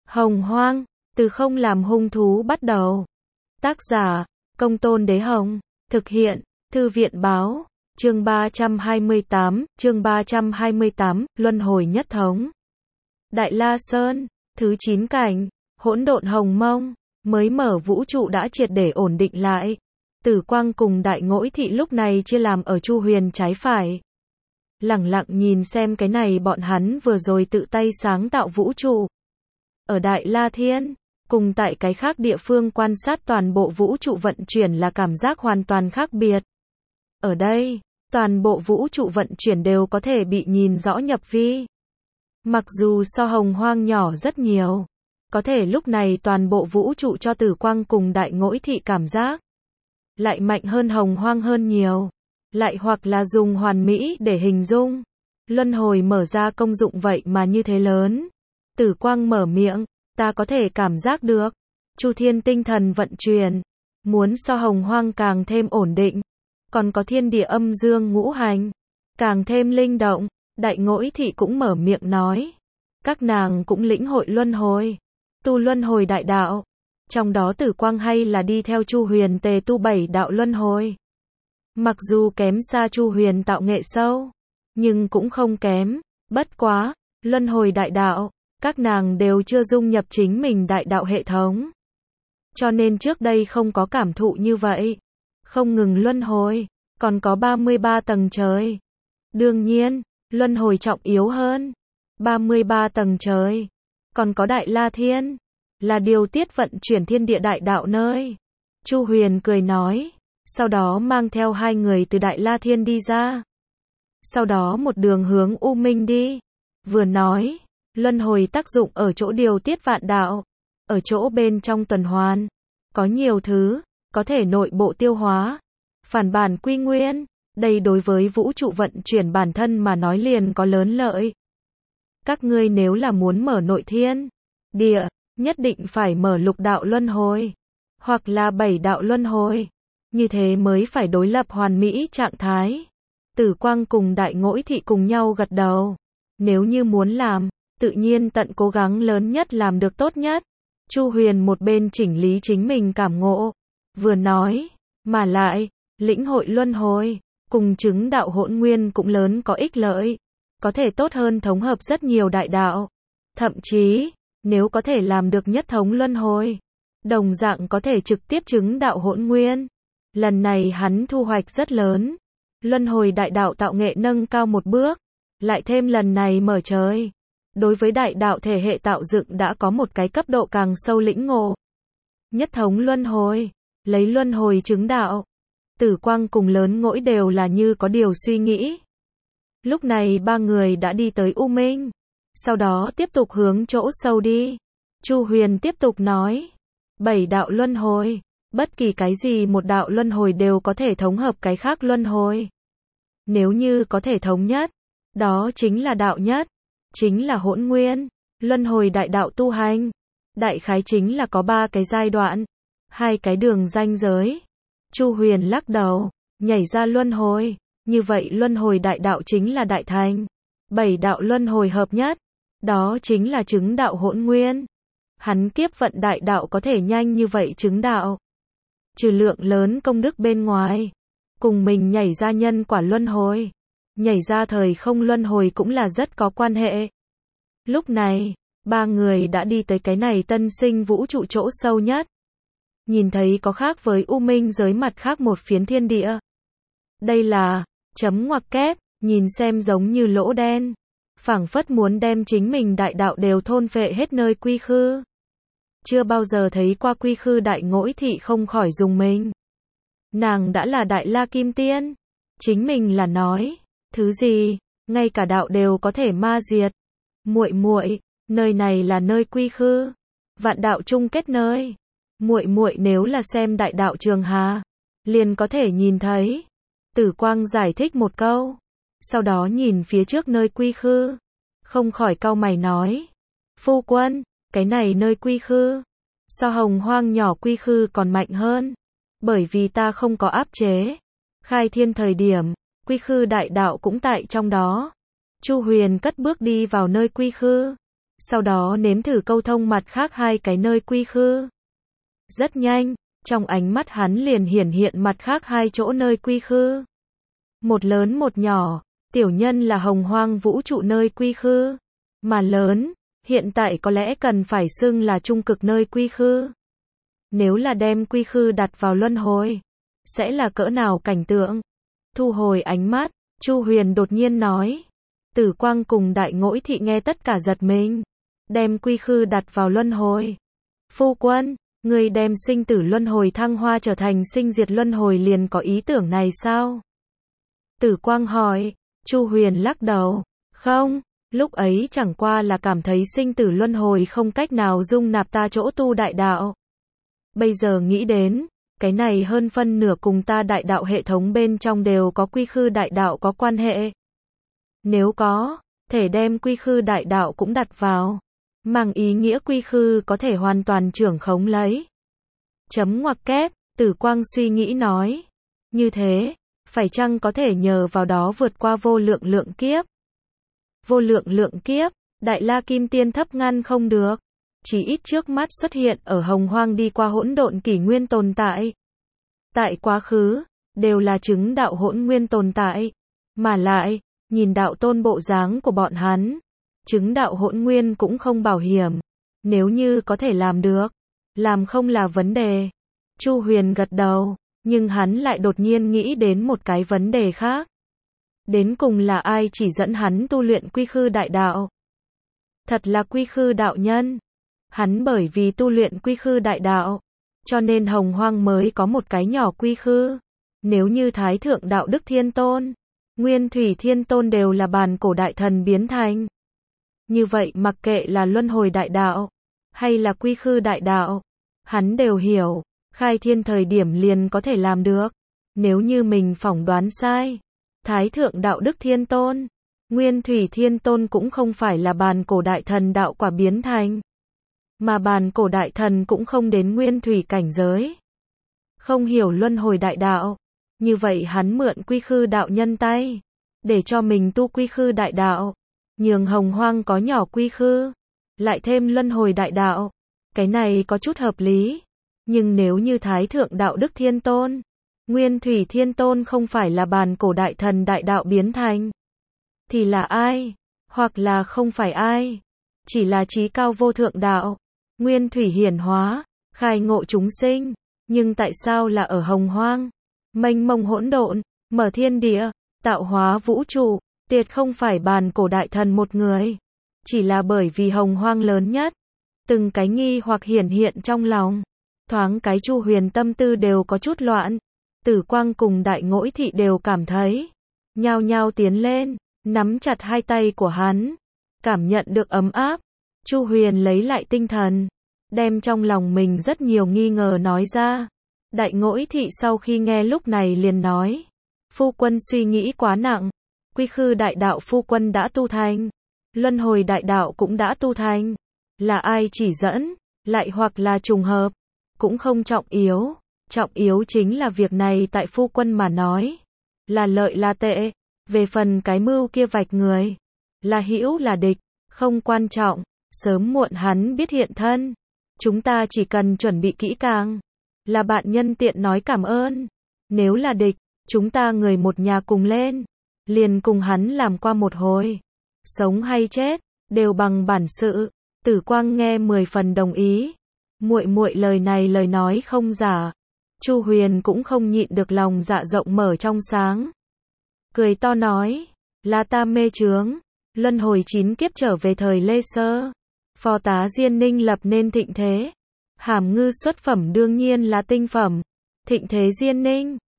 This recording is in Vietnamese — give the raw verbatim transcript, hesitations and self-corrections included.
Hồng Hoang, từ không làm hung thú bắt đầu. Tác giả, Công Tôn Đế Hồng. Thực hiện, Thư viện Báo. Chương ba trăm hai mươi tám, chương ba trăm hai mươi tám, Luân hồi nhất thống. Đại La Sơn, thứ chín cảnh, hỗn độn hồng mông, mới mở vũ trụ đã triệt để ổn định lại. Tử Quang cùng Đại Ngỗi Thị lúc này chia làm ở Chu Huyền trái phải. Lẳng lặng nhìn xem cái này bọn hắn vừa rồi tự tay sáng tạo vũ trụ. Ở Đại La Thiên, cùng tại cái khác địa phương quan sát toàn bộ vũ trụ vận chuyển là cảm giác hoàn toàn khác biệt. Ở đây, toàn bộ vũ trụ vận chuyển đều có thể bị nhìn rõ nhập vi. Mặc dù so Hồng Hoang nhỏ rất nhiều, có thể lúc này toàn bộ vũ trụ cho Tử Quang cùng Đại Ngỗi Thị cảm giác lại mạnh hơn Hồng Hoang hơn nhiều. Lại hoặc là dùng hoàn mỹ để hình dung. Luân hồi mở ra công dụng vậy mà như thế lớn. Tử Quang mở miệng, ta có thể cảm giác được. Chu Thiên tinh thần vận chuyển, muốn so Hồng Hoang càng thêm ổn định. Còn có thiên địa âm dương ngũ hành, càng thêm linh động. Đại Ngỗi Thị cũng mở miệng nói. Các nàng cũng lĩnh hội luân hồi, tu luân hồi đại đạo. Trong đó Tử Quang hay là đi theo Chu Huyền tề tu bảy đạo luân hồi. Mặc dù kém xa Chu Huyền tạo nghệ sâu, nhưng cũng không kém. Bất quá, luân hồi đại đạo, các nàng đều chưa dung nhập chính mình đại đạo hệ thống. Cho nên trước đây không có cảm thụ như vậy. Không ngừng luân hồi, còn có ba mươi ba tầng trời. Đương nhiên, luân hồi trọng yếu hơn. ba mươi ba tầng trời. Còn có Đại La Thiên, là điều tiết vận chuyển thiên địa đại đạo nơi. Chu Huyền cười nói. Sau đó mang theo hai người từ Đại La Thiên đi ra. Sau đó một đường hướng U Minh đi. Vừa nói, luân hồi tác dụng ở chỗ điều tiết vạn đạo. Ở chỗ bên trong tuần hoàn. Có nhiều thứ, có thể nội bộ tiêu hóa. Phản bản quy nguyên. Đây đối với vũ trụ vận chuyển bản thân mà nói liền có lớn lợi. Các ngươi nếu là muốn mở nội thiên, địa, nhất định phải mở lục đạo luân hồi. Hoặc là bảy đạo luân hồi. Như thế mới phải đối lập hoàn mỹ trạng thái. Tử Quang cùng Đại Ngỗi Thị cùng nhau gật đầu. Nếu như muốn làm, tự nhiên tận cố gắng lớn nhất làm được tốt nhất. Chu Huyền một bên chỉnh lý chính mình cảm ngộ. Vừa nói, mà lại, lĩnh hội luân hồi, cùng chứng đạo hỗn nguyên cũng lớn có ích lợi. Có thể tốt hơn thống hợp rất nhiều đại đạo. Thậm chí, nếu có thể làm được nhất thống luân hồi, đồng dạng có thể trực tiếp chứng đạo hỗn nguyên. Lần này hắn thu hoạch rất lớn. Luân hồi đại đạo tạo nghệ nâng cao một bước. Lại thêm lần này mở trời. Đối với đại đạo thể hệ tạo dựng đã có một cái cấp độ càng sâu lĩnh ngộ. Nhất thống luân hồi. Lấy luân hồi chứng đạo. Tử Quang cùng Lớn Ngỗi đều là như có điều suy nghĩ. Lúc này ba người đã đi tới U Minh. Sau đó tiếp tục hướng chỗ sâu đi. Chu Huyền tiếp tục nói. Bảy đạo luân hồi. Bất kỳ cái gì một đạo luân hồi đều có thể thống hợp cái khác luân hồi. Nếu như có thể thống nhất, đó chính là đạo nhất, chính là hỗn nguyên. Luân hồi đại đạo tu hành, đại khái chính là có ba cái giai đoạn, hai cái đường ranh giới. Chu Huyền lắc đầu, nhảy ra luân hồi, như vậy luân hồi đại đạo chính là đại thành. Bảy đạo luân hồi hợp nhất, đó chính là chứng đạo hỗn nguyên. Hắn kiếp vận đại đạo có thể nhanh như vậy chứng đạo. Trừ lượng lớn công đức bên ngoài, cùng mình nhảy ra nhân quả luân hồi, nhảy ra thời không luân hồi cũng là rất có quan hệ. Lúc này, ba người đã đi tới cái này tân sinh vũ trụ chỗ sâu nhất. Nhìn thấy có khác với U Minh giới mặt khác một phiến thiên địa. Đây là, chấm ngoặc kép, nhìn xem giống như lỗ đen. Phảng phất muốn đem chính mình đại đạo đều thôn phệ hết nơi quy khư. Chưa bao giờ thấy qua quy khư Đại Ngỗi Thị không khỏi dùng mình. Nàng đã là Đại La Kim Tiên. Chính mình là nói, thứ gì, ngay cả đạo đều có thể ma diệt. Muội muội, nơi này là nơi quy khư, vạn đạo chung kết nơi. Muội muội nếu là xem đại đạo Trường Hà, liền có thể nhìn thấy. Tử Quang giải thích một câu, sau đó nhìn phía trước nơi quy khư, không khỏi cau mày nói. Phu quân, cái này nơi quy khư, so Hồng Hoang nhỏ quy khư còn mạnh hơn. Bởi vì ta không có áp chế. Khai thiên thời điểm, quy khư đại đạo cũng tại trong đó. Chu Huyền cất bước đi vào nơi quy khư. sau đó nếm thử câu thông mặt khác hai cái nơi quy khư. Rất nhanh, trong ánh mắt hắn liền hiển hiện mặt khác hai chỗ nơi quy khư. Một lớn một nhỏ, tiểu nhân là hồng hoang vũ trụ nơi quy khư, mà lớn, hiện tại có lẽ cần phải xưng là trung cực nơi quy khư. Nếu là đem quy khư đặt vào luân hồi, sẽ là cỡ nào cảnh tượng? Thu hồi ánh mắt, Chu Huyền đột nhiên nói. Tử Quang cùng Đại Ngỗi Thị nghe tất cả giật mình. Đem quy khư đặt vào luân hồi. Phu quân, người đem sinh tử luân hồi thăng hoa trở thành sinh diệt luân hồi liền có ý tưởng này sao? Tử Quang hỏi. Chu Huyền lắc đầu. Không, lúc ấy chẳng qua là cảm thấy sinh tử luân hồi không cách nào dung nạp ta chỗ tu đại đạo. Bây giờ nghĩ đến, cái này hơn phân nửa cùng ta đại đạo hệ thống bên trong đều có quy khư đại đạo có quan hệ. Nếu có, thể đem quy khư đại đạo cũng đặt vào, mang ý nghĩa quy khư có thể hoàn toàn trưởng khống lấy. Chấm ngoặc kép, Tử Quang suy nghĩ nói. Như thế, phải chăng có thể nhờ vào đó vượt qua vô lượng lượng kiếp? Vô lượng lượng kiếp, Đại La Kim Tiên thấp ngăn không được. Chỉ ít trước mắt xuất hiện ở hồng hoang đi qua hỗn độn kỷ nguyên tồn tại. Tại quá khứ, đều là chứng đạo hỗn nguyên tồn tại. Mà lại, nhìn đạo tôn bộ dáng của bọn hắn, chứng đạo hỗn nguyên cũng không bảo hiểm. Nếu như có thể làm được, làm không là vấn đề. Chu Huyền gật đầu, nhưng hắn lại đột nhiên nghĩ đến một cái vấn đề khác. Đến cùng là ai chỉ dẫn hắn tu luyện quy khư đại đạo? Thật là quy khư đạo nhân. Hắn bởi vì tu luyện quy khư đại đạo, cho nên hồng hoang mới có một cái nhỏ quy khư. Nếu như Thái Thượng Đạo Đức Thiên Tôn, Nguyên Thủy Thiên Tôn đều là bàn cổ đại thần biến thành. Như vậy mặc kệ là luân hồi đại đạo, hay là quy khư đại đạo, hắn đều hiểu, khai thiên thời điểm liền có thể làm được. Nếu như mình phỏng đoán sai, Thái Thượng Đạo Đức Thiên Tôn, Nguyên Thủy Thiên Tôn cũng không phải là bàn cổ đại thần đạo quả biến thành. Mà bàn cổ đại thần cũng không đến nguyên thủy cảnh giới. Không hiểu luân hồi đại đạo. Như vậy hắn mượn quy khư đạo nhân tay, để cho mình tu quy khư đại đạo. Nhường hồng hoang có nhỏ quy khư, lại thêm luân hồi đại đạo. Cái này có chút hợp lý. Nhưng nếu như Thái Thượng Đạo Đức Thiên Tôn, Nguyên Thủy Thiên Tôn không phải là bàn cổ đại thần đại đạo biến thành, thì là ai? Hoặc là không phải ai? Chỉ là chí cao vô thượng đạo. Nguyên thủy hiển hóa, khai ngộ chúng sinh, nhưng tại sao là ở hồng hoang? Mênh mông hỗn độn, mở thiên địa, tạo hóa vũ trụ, tuyệt không phải bàn cổ đại thần một người. Chỉ là bởi vì hồng hoang lớn nhất. Từng cái nghi hoặc hiển hiện trong lòng. Thoáng cái Chu Huyền tâm tư đều có chút loạn. Tử Quang cùng Đại Ngỗi Thị đều cảm thấy. Nhao nhao tiến lên, nắm chặt hai tay của hắn. Cảm nhận được ấm áp. Chu Huyền lấy lại tinh thần, đem trong lòng mình rất nhiều nghi ngờ nói ra. Đại Ngỗi Thị sau khi nghe lúc này liền nói, phu quân suy nghĩ quá nặng, quy khư đại đạo phu quân đã tu thành, luân hồi đại đạo cũng đã tu thành, là ai chỉ dẫn, lại hoặc là trùng hợp, cũng không trọng yếu, trọng yếu chính là việc này tại phu quân mà nói, là lợi là tệ, về phần cái mưu kia vạch người, là hữu là địch, không quan trọng. Sớm muộn hắn biết hiện thân. Chúng ta chỉ cần chuẩn bị kỹ càng. Là bạn nhân tiện nói cảm ơn. Nếu là địch, chúng ta người một nhà cùng lên. Liền cùng hắn làm qua một hồi. Sống hay chết, đều bằng bản sự. Tử Quang nghe mười phần đồng ý. Muội muội lời này lời nói không giả. Chu Huyền cũng không nhịn được lòng dạ rộng mở trong sáng. Cười to nói. Là ta mê chướng. Luân hồi chín kiếp trở về thời Lê Sơ. Phò tá Diên Ninh lập nên thịnh thế. Hàm ngư xuất phẩm đương nhiên là tinh phẩm. Thịnh thế Diên Ninh,